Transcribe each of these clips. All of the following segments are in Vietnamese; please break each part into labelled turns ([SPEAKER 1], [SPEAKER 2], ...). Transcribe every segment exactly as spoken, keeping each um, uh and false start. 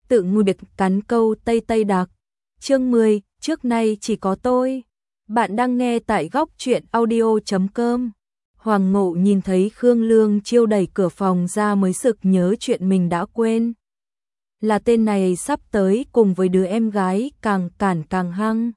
[SPEAKER 1] tự ngùi biệt cắn câu Tây Tây Đặc. Chương mười, trước nay chỉ có tôi. Bạn đang nghe tại góc truyện audio chấm com. Hoàng Ngộ nhìn thấy Khương Lương Chiêu đẩy cửa phòng ra mới sực nhớ chuyện mình đã quên. Là tên này sắp tới cùng với đứa em gái càng cản càng hăng.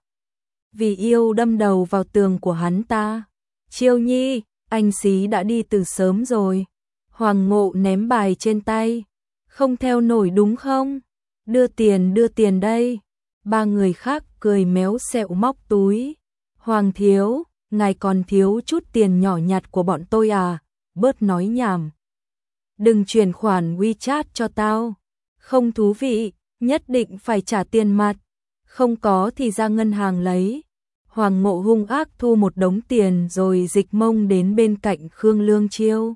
[SPEAKER 1] Vì yêu đâm đầu vào tường của hắn ta. Chiêu Nhi, anh xí đã đi từ sớm rồi. Hoàng Ngộ ném bài trên tay. Không theo nổi đúng không? Đưa tiền đưa tiền đây. Ba người khác cười méo xẹo móc túi. Hoàng thiếu, ngài còn thiếu chút tiền nhỏ nhặt của bọn tôi à? Bớt nói nhảm. Đừng chuyển khoản WeChat cho tao. Không thú vị, nhất định phải trả tiền mặt. Không có thì ra ngân hàng lấy. Hoàng Ngộ hung ác thu một đống tiền rồi dịch mông đến bên cạnh Khương Lương Chiêu.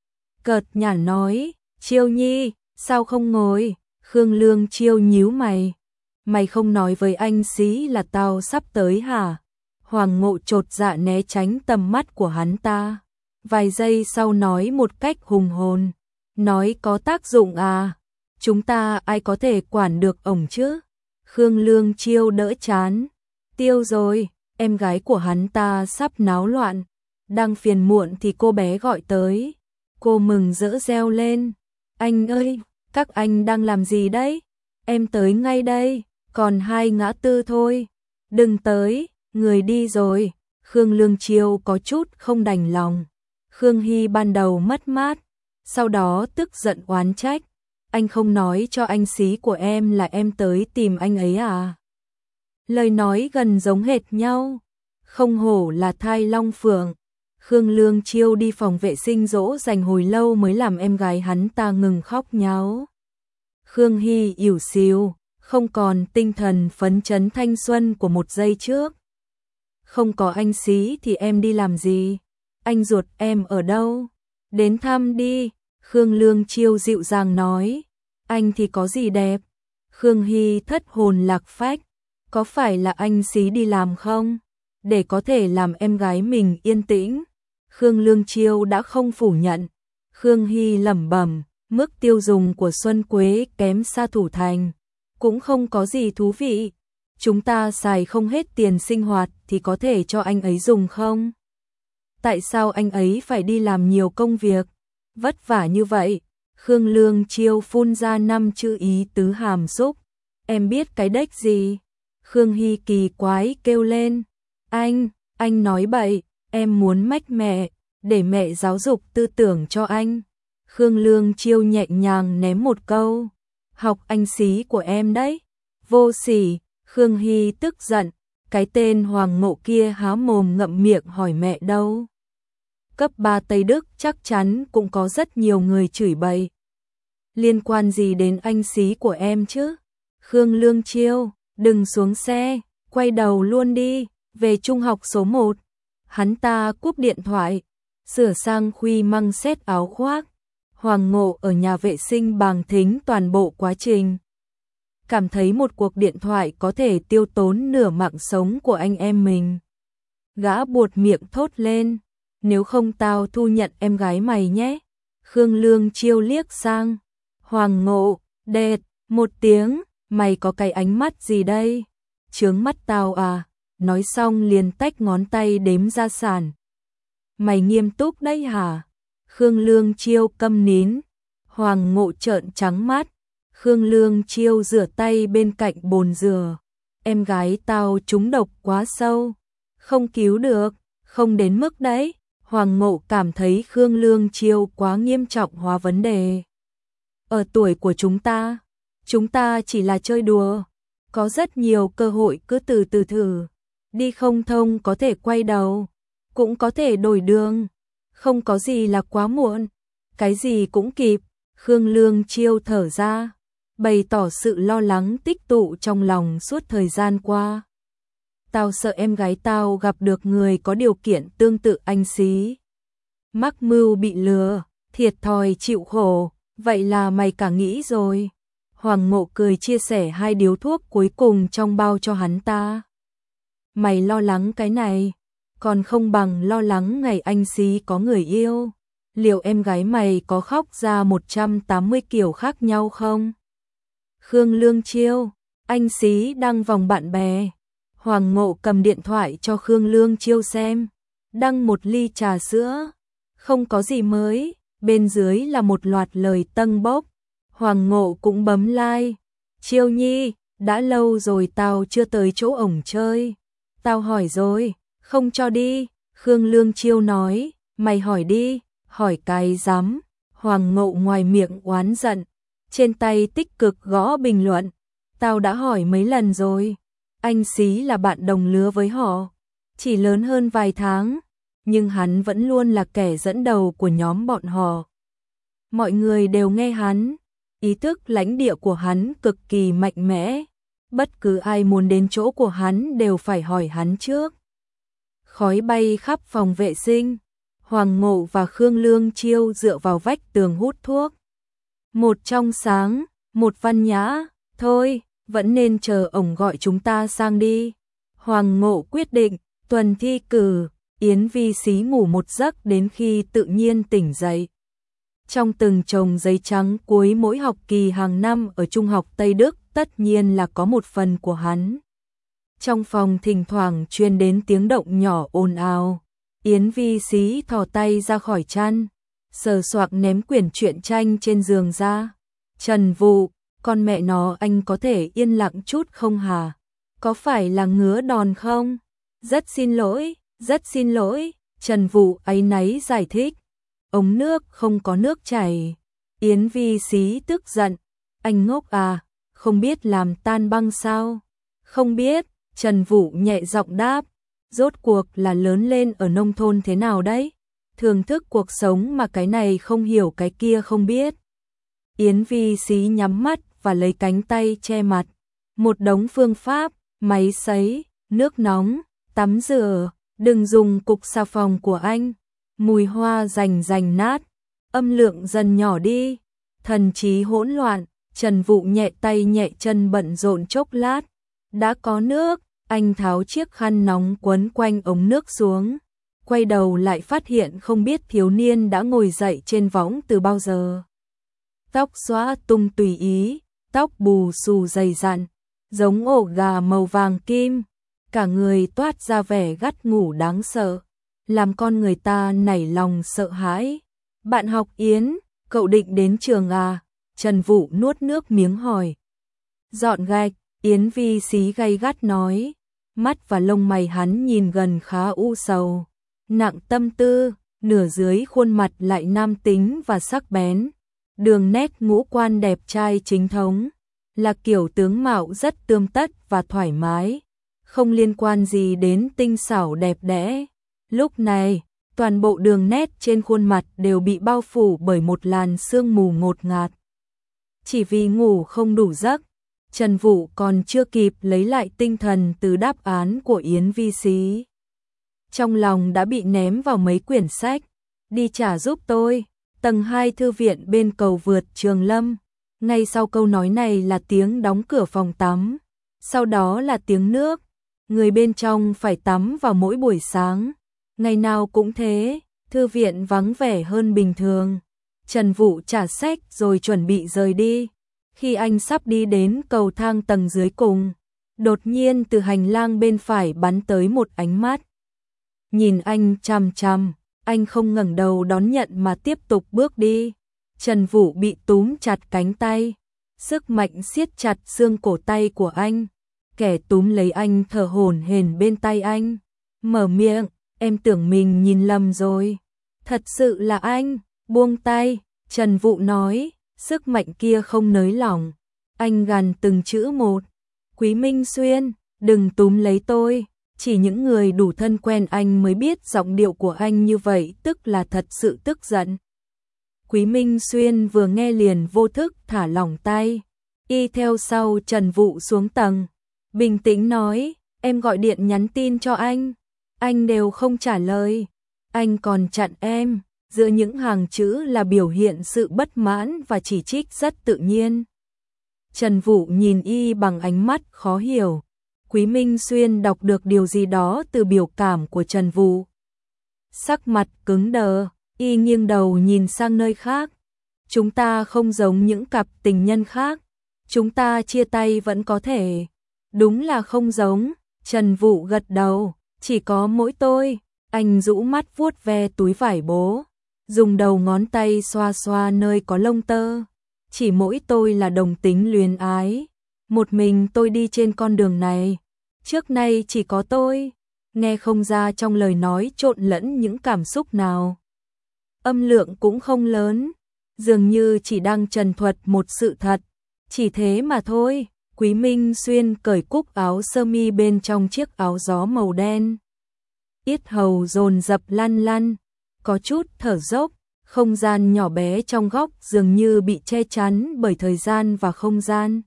[SPEAKER 1] Cợt nhả nói, Chiêu Nhi, sao không ngồi? Khương Lương Chiêu nhíu mày. Mày không nói với anh xí là tao sắp tới hả? Hoàng Ngộ chột dạ né tránh tầm mắt của hắn ta. Vài giây sau nói một cách hùng hồn. Nói có tác dụng à? Chúng ta ai có thể quản được ổng chứ? Khương Lương Chiêu đỡ chán. Tiêu rồi, em gái của hắn ta sắp náo loạn. Đang phiền muộn thì cô bé gọi tới. Cô mừng rỡ reo lên. Anh ơi, các anh đang làm gì đấy? Em tới ngay đây, còn hai ngã tư thôi. Đừng tới, người đi rồi. Khương Lương Chiêu có chút không đành lòng. Khương Hy ban đầu mất mát, sau đó tức giận oán trách. Anh không nói cho anh xí của em là em tới tìm anh ấy à? Lời nói gần giống hệt nhau. Không hổ là thai long phượng. Khương Lương Chiêu đi phòng vệ sinh dỗ dành hồi lâu mới làm em gái hắn ta ngừng khóc nháo. Khương Hy ỉu xìu, không còn tinh thần phấn chấn thanh xuân của một giây trước. Không có anh xí thì em đi làm gì? Anh ruột em ở đâu? Đến thăm đi. Khương Lương Chiêu dịu dàng nói. Anh thì có gì đẹp? Khương Hy thất hồn lạc phách. Có phải là anh xí đi làm không? Để có thể làm em gái mình yên tĩnh. Khương Lương Chiêu đã không phủ nhận. Khương Hy lẩm bẩm, mức tiêu dùng của Xuân Quế kém xa Thủ Thành. Cũng không có gì thú vị. Chúng ta xài không hết tiền sinh hoạt thì có thể cho anh ấy dùng không? Tại sao anh ấy phải đi làm nhiều công việc? Vất vả như vậy. Khương Lương Chiêu phun ra năm chữ ý tứ hàm xúc. Em biết cái đếch gì? Khương Hy kỳ quái kêu lên. Anh, anh nói bậy, em muốn mách mẹ, để mẹ giáo dục tư tưởng cho anh. Khương Lương Chiêu nhẹ nhàng ném một câu. Học anh xí của em đấy. Vô sỉ. Khương Hy tức giận. Cái tên Hoàng Ngộ kia há mồm ngậm miệng hỏi mẹ đâu. Cấp ba Tây Đức chắc chắn cũng có rất nhiều người chửi bậy. Liên quan gì đến anh xí của em chứ? Khương Lương Chiêu, đừng xuống xe, quay đầu luôn đi, về trung học số một. Hắn ta cúp điện thoại, sửa sang khuy măng xét áo khoác. Hoàng Ngộ ở nhà vệ sinh bàng thính toàn bộ quá trình. Cảm thấy một cuộc điện thoại có thể tiêu tốn nửa mạng sống của anh em mình. Gã buột miệng thốt lên. Nếu không tao thu nhận em gái mày nhé. Khương Lương Chiêu liếc sang. Hoàng Ngộ, đệt, một tiếng, mày có cái ánh mắt gì đây? Chướng mắt tao à? Nói xong liền tách ngón tay đếm gia sản. Mày nghiêm túc đấy hả? Khương Lương Chiêu câm nín. Hoàng Ngộ trợn trắng mắt. Khương Lương Chiêu rửa tay bên cạnh bồn rửa. Em gái tao trúng độc quá sâu. Không cứu được, không đến mức đấy. Hoàng Ngộ cảm thấy Khương Lương Chiêu quá nghiêm trọng hóa vấn đề. Ở tuổi của chúng ta, chúng ta chỉ là chơi đùa. Có rất nhiều cơ hội cứ từ từ thử. Đi không thông có thể quay đầu, cũng có thể đổi đường. Không có gì là quá muộn, cái gì cũng kịp. Khương Lương Chiêu thở ra, bày tỏ sự lo lắng tích tụ trong lòng suốt thời gian qua. Tao sợ em gái tao gặp được người có điều kiện tương tự anh xí. Mắc mưu bị lừa, thiệt thòi chịu khổ, vậy là mày cả nghĩ rồi. Hoàng Ngộ cười chia sẻ hai điếu thuốc cuối cùng trong bao cho hắn ta. Mày lo lắng cái này, còn không bằng lo lắng ngày anh xí có người yêu. Liệu em gái mày có khóc ra một trăm tám mươi kiểu khác nhau không? Khương Lương Chiêu, anh xí đăng vòng bạn bè. Hoàng Ngộ cầm điện thoại cho Khương Lương Chiêu xem, đăng một ly trà sữa, không có gì mới, bên dưới là một loạt lời tâng bốc. Hoàng Ngộ cũng bấm like. Chiêu Nhi, đã lâu rồi tao chưa tới chỗ ổng chơi. Tao hỏi rồi, không cho đi. Khương Lương Chiêu nói, mày hỏi đi, hỏi cái dám. Hoàng Ngộ ngoài miệng oán giận, trên tay tích cực gõ bình luận. Tao đã hỏi mấy lần rồi, anh xí là bạn đồng lứa với họ, chỉ lớn hơn vài tháng, nhưng hắn vẫn luôn là kẻ dẫn đầu của nhóm bọn họ. Mọi người đều nghe hắn, ý thức lãnh địa của hắn cực kỳ mạnh mẽ, bất cứ ai muốn đến chỗ của hắn đều phải hỏi hắn trước. Khói bay khắp phòng vệ sinh, Hoàng Ngộ và Khương Lương Chiêu dựa vào vách tường hút thuốc. Một trong sáng, một văn nhã, thôi, vẫn nên chờ ổng gọi chúng ta sang đi. Hoàng Ngộ quyết định, tuần thi cử, Yến Vi Xí ngủ một giấc đến khi tự nhiên tỉnh dậy. Trong từng chồng giấy trắng cuối mỗi học kỳ hàng năm ở Trung học Tây Đức tất nhiên là có một phần của hắn. Trong phòng thỉnh thoảng truyền đến tiếng động nhỏ ồn ào. Yến Vi Xí thò tay ra khỏi chăn, sờ soạc ném quyển truyện tranh trên giường ra. Trần Vũ, con mẹ nó, anh có thể yên lặng chút không hả? Có phải là ngứa đòn không? Rất xin lỗi, rất xin lỗi. Trần Vũ áy náy giải thích. Ống nước không có nước chảy. Yến Vi Xí tức giận. Anh ngốc à, không biết làm tan băng sao? Không biết, Trần Vũ nhẹ giọng đáp. Rốt cuộc là lớn lên ở nông thôn thế nào đấy? Thưởng thức cuộc sống mà cái này không hiểu cái kia không biết. Yến Vi Xí nhắm mắt và lấy cánh tay che mặt. Một đống phương pháp, máy sấy, nước nóng, tắm rửa, đừng dùng cục xà phòng của anh. Mùi hoa rành rành nát, âm lượng dần nhỏ đi. Thần trí hỗn loạn, Trần Vũ nhẹ tay nhẹ chân bận rộn chốc lát. Đã có nước, anh tháo chiếc khăn nóng quấn quanh ống nước xuống. Quay đầu lại phát hiện không biết thiếu niên đã ngồi dậy trên võng từ bao giờ. Tóc xõa tung tùy ý, tóc bù xù dày dặn, giống ổ gà màu vàng kim. Cả người toát ra vẻ gắt ngủ đáng sợ, làm con người ta nảy lòng sợ hãi. Bạn học Yến, cậu định đến trường à? Trần Vũ nuốt nước miếng hỏi. Dọn gạch, Yến Vi Xí gay gắt nói. Mắt và lông mày hắn nhìn gần khá u sầu, nặng tâm tư, nửa dưới khuôn mặt lại nam tính và sắc bén. Đường nét ngũ quan đẹp trai chính thống, là kiểu tướng mạo rất tươm tất và thoải mái, không liên quan gì đến tinh xảo đẹp đẽ. Lúc này, toàn bộ đường nét trên khuôn mặt đều bị bao phủ bởi một làn sương mù ngột ngạt. Chỉ vì ngủ không đủ giấc, Trần Vũ còn chưa kịp lấy lại tinh thần từ đáp án của Yến Vi Xí. Trong lòng đã bị ném vào mấy quyển sách. Đi trả giúp tôi, tầng hai thư viện bên cầu vượt Trường Lâm. Ngay sau câu nói này là tiếng đóng cửa phòng tắm, sau đó là tiếng nước. Người bên trong phải tắm vào mỗi buổi sáng. Ngày nào cũng thế, thư viện vắng vẻ hơn bình thường. Trần Vũ trả sách rồi chuẩn bị rời đi. Khi anh sắp đi đến cầu thang tầng dưới cùng, đột nhiên từ hành lang bên phải bắn tới một ánh mắt. Nhìn anh chằm chằm, anh không ngẩng đầu đón nhận mà tiếp tục bước đi. Trần Vũ bị túm chặt cánh tay, sức mạnh siết chặt xương cổ tay của anh. Kẻ túm lấy anh thở hổn hển bên tay anh, mở miệng, em tưởng mình nhìn lầm rồi. Thật sự là anh, buông tay, Trần Vũ nói, sức mạnh kia không nới lỏng. Anh gằn từng chữ một, Quý Minh Xuyên, đừng túm lấy tôi. Chỉ những người đủ thân quen anh mới biết giọng điệu của anh như vậy tức là thật sự tức giận. Quý Minh Xuyên vừa nghe liền vô thức thả lỏng tay. Y theo sau Trần Vũ xuống tầng, bình tĩnh nói, em gọi điện nhắn tin cho anh, anh đều không trả lời. Anh còn chặn em, giữa những hàng chữ là biểu hiện sự bất mãn và chỉ trích rất tự nhiên. Trần Vũ nhìn Y bằng ánh mắt khó hiểu. Quý Minh Xuyên đọc được điều gì đó từ biểu cảm của Trần Vũ. Sắc mặt cứng đờ, Y nghiêng đầu nhìn sang nơi khác. Chúng ta không giống những cặp tình nhân khác. chúng ta chia tay vẫn có thể. Đúng là không giống, Trần Vũ gật đầu, chỉ có mỗi tôi. Anh rũ mắt vuốt ve túi vải bố, dùng đầu ngón tay xoa xoa nơi có lông tơ. Chỉ mỗi tôi là đồng tính luyến ái. Một mình tôi đi trên con đường này. Trước nay chỉ có tôi. Nghe không ra trong lời nói trộn lẫn những cảm xúc nào. Âm lượng cũng không lớn. Dường như chỉ đang trần thuật một sự thật. Chỉ thế mà thôi. Quý Minh Xuyên cởi cúc áo sơ mi bên trong chiếc áo gió màu đen. Yết hầu dồn dập lăn lăn. Có chút thở dốc. Không gian nhỏ bé trong góc dường như bị che chắn bởi thời gian và không gian.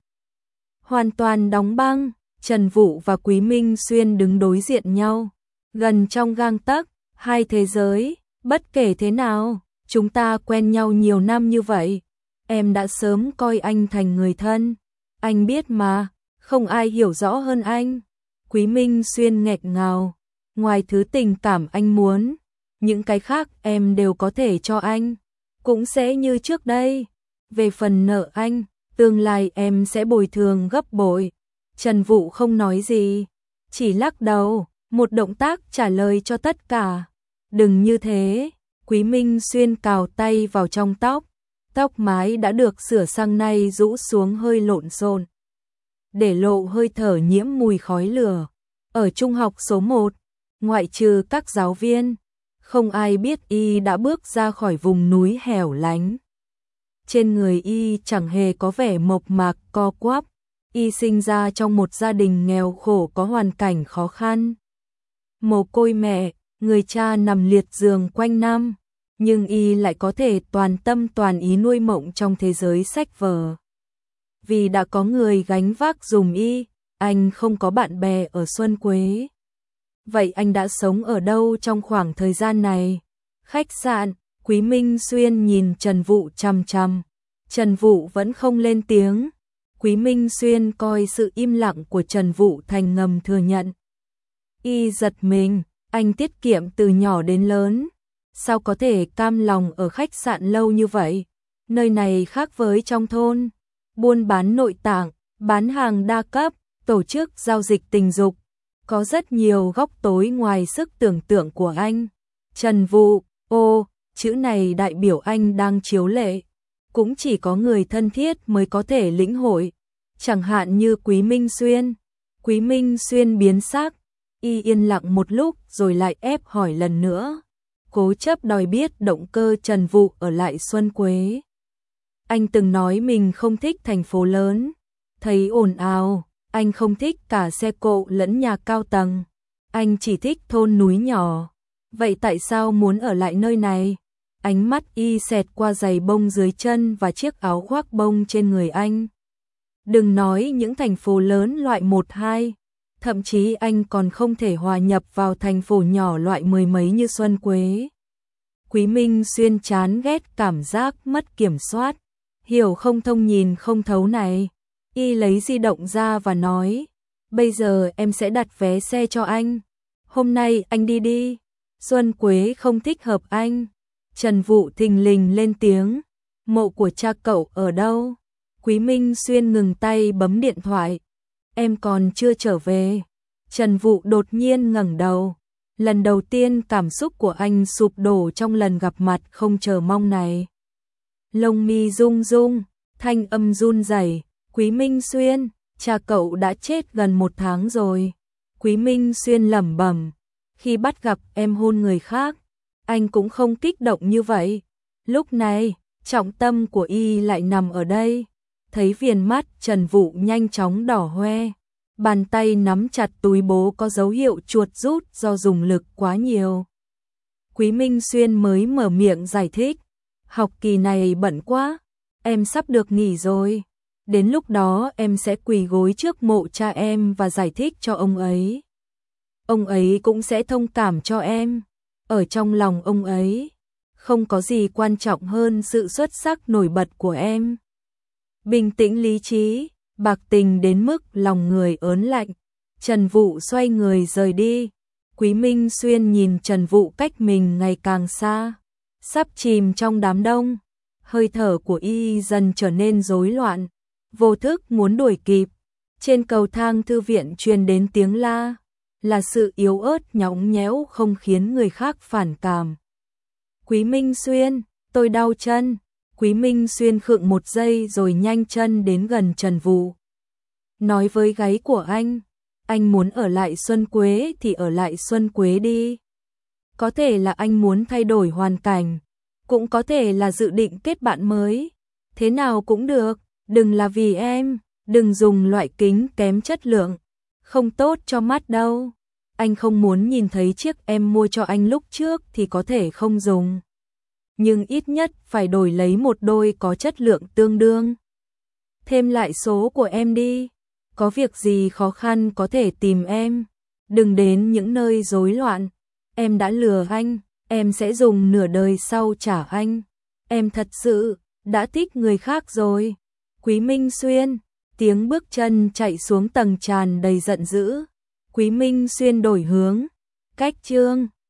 [SPEAKER 1] Hoàn toàn đóng băng. Trần Vũ và Quý Minh Xuyên đứng đối diện nhau. Gần trong gang tấc, hai thế giới. Bất kể thế nào, chúng ta quen nhau nhiều năm như vậy. Em đã sớm coi anh thành người thân. Anh biết mà, không ai hiểu rõ hơn anh. Quý Minh Xuyên nghẹn ngào. Ngoài thứ tình cảm anh muốn, những cái khác em đều có thể cho anh. Cũng sẽ như trước đây. Về phần nợ anh, tương lai em sẽ bồi thường gấp bội. Trần Vũ không nói gì, chỉ lắc đầu, một động tác trả lời cho tất cả. Đừng như thế. Quý Minh Xuyên cào tay vào trong tóc. Tóc mái đã được sửa sang nay rũ xuống hơi lộn xộn, để lộ hơi thở nhiễm mùi khói lửa. Ở trung học số một, ngoại trừ các giáo viên, không ai biết y đã bước ra khỏi vùng núi hẻo lánh. Trên người y chẳng hề có vẻ mộc mạc co quắp. Y sinh ra trong một gia đình nghèo khổ có hoàn cảnh khó khăn. Mồ côi mẹ, người cha nằm liệt giường quanh năm, nhưng y lại có thể toàn tâm toàn ý nuôi mộng trong thế giới sách vở. Vì đã có người gánh vác giùm y, anh không có bạn bè ở Xuân Quế. Vậy anh đã sống ở đâu trong khoảng thời gian này? Khách sạn. Quý Minh Xuyên nhìn Trần Vũ chằm chằm. Trần Vũ vẫn không lên tiếng. Quý Minh Xuyên coi sự im lặng của Trần Vũ thành ngầm thừa nhận. Y giật mình, anh tiết kiệm từ nhỏ đến lớn. Sao có thể cam lòng ở khách sạn lâu như vậy? Nơi này khác với trong thôn. Buôn bán nội tạng, bán hàng đa cấp, tổ chức giao dịch tình dục. Có rất nhiều góc tối ngoài sức tưởng tượng của anh. Trần Vũ, ô, chữ này đại biểu anh đang chiếu lệ. Cũng chỉ có người thân thiết mới có thể lĩnh hội. Chẳng hạn như Quý Minh Xuyên. Quý Minh Xuyên biến sắc. Y yên lặng một lúc rồi lại ép hỏi lần nữa. Cố chấp đòi biết động cơ Trần Vũ ở lại Xuân Quế. Anh từng nói mình không thích thành phố lớn. Thấy ồn ào, anh không thích cả xe cộ lẫn nhà cao tầng. Anh chỉ thích thôn núi nhỏ. Vậy tại sao muốn ở lại nơi này? Ánh mắt y xẹt qua giày bông dưới chân và chiếc áo khoác bông trên người anh. Đừng nói những thành phố lớn loại một hai, thậm chí anh còn không thể hòa nhập vào thành phố nhỏ loại mười mấy như Xuân Quế. Quý Minh Xuyên chán ghét cảm giác mất kiểm soát, hiểu không thông nhìn không thấu này. Y lấy di động ra và nói, bây giờ em sẽ đặt vé xe cho anh. Hôm nay anh đi đi, Xuân Quế không thích hợp anh. Trần Vũ thình lình lên tiếng, mộ của cha cậu ở đâu? Quý Minh Xuyên ngừng tay bấm điện thoại. Em còn chưa trở về. Trần Vũ đột nhiên ngẩng đầu. Lần đầu tiên cảm xúc của anh sụp đổ trong lần gặp mặt không chờ mong này. Lông mi rung rung, thanh âm run rẩy. Quý Minh Xuyên, cha cậu đã chết gần một tháng rồi. Quý Minh Xuyên lẩm bẩm, khi bắt gặp em hôn người khác, anh cũng không kích động như vậy. Lúc này, trọng tâm của y lại nằm ở đây. Thấy viền mắt Trần Vũ nhanh chóng đỏ hoe, bàn tay nắm chặt túi bố có dấu hiệu chuột rút do dùng lực quá nhiều. Quý Minh Xuyên mới mở miệng giải thích, học kỳ này bận quá, em sắp được nghỉ rồi. Đến lúc đó em sẽ quỳ gối trước mộ cha em và giải thích cho ông ấy. Ông ấy cũng sẽ thông cảm cho em. Ở trong lòng ông ấy, không có gì quan trọng hơn sự xuất sắc nổi bật của em. Bình tĩnh lý trí, bạc tình đến mức lòng người ớn lạnh. Trần Vũ xoay người rời đi. Quý Minh Xuyên nhìn Trần Vũ cách mình ngày càng xa, sắp chìm trong đám đông. Hơi thở của y dần trở nên rối loạn. vô thức muốn đuổi kịp. Trên cầu thang thư viện truyền đến tiếng la, là sự yếu ớt nhõng nhẽo không khiến người khác phản cảm. Quý Minh Xuyên, tôi đau chân. Quý Minh Xuyên khựng một giây rồi nhanh chân đến gần Trần Vũ. Nói với gáy của anh, anh muốn ở lại Xuân Quế thì ở lại Xuân Quế đi. Có thể là anh muốn thay đổi hoàn cảnh, cũng có thể là dự định kết bạn mới. Thế nào cũng được, đừng là vì em, đừng dùng loại kính kém chất lượng, không tốt cho mắt đâu. Anh không muốn nhìn thấy chiếc em mua cho anh lúc trước thì có thể không dùng. Nhưng ít nhất phải đổi lấy một đôi có chất lượng tương đương. Thêm lại số của em đi, có việc gì khó khăn có thể tìm em. Đừng đến những nơi rối loạn. Em đã lừa anh, em sẽ dùng nửa đời sau trả anh. Em thật sự đã thích người khác rồi. Quý Minh Xuyên, tiếng bước chân chạy xuống tầng tràn đầy giận dữ. Quý Minh Xuyên đổi hướng, cách chương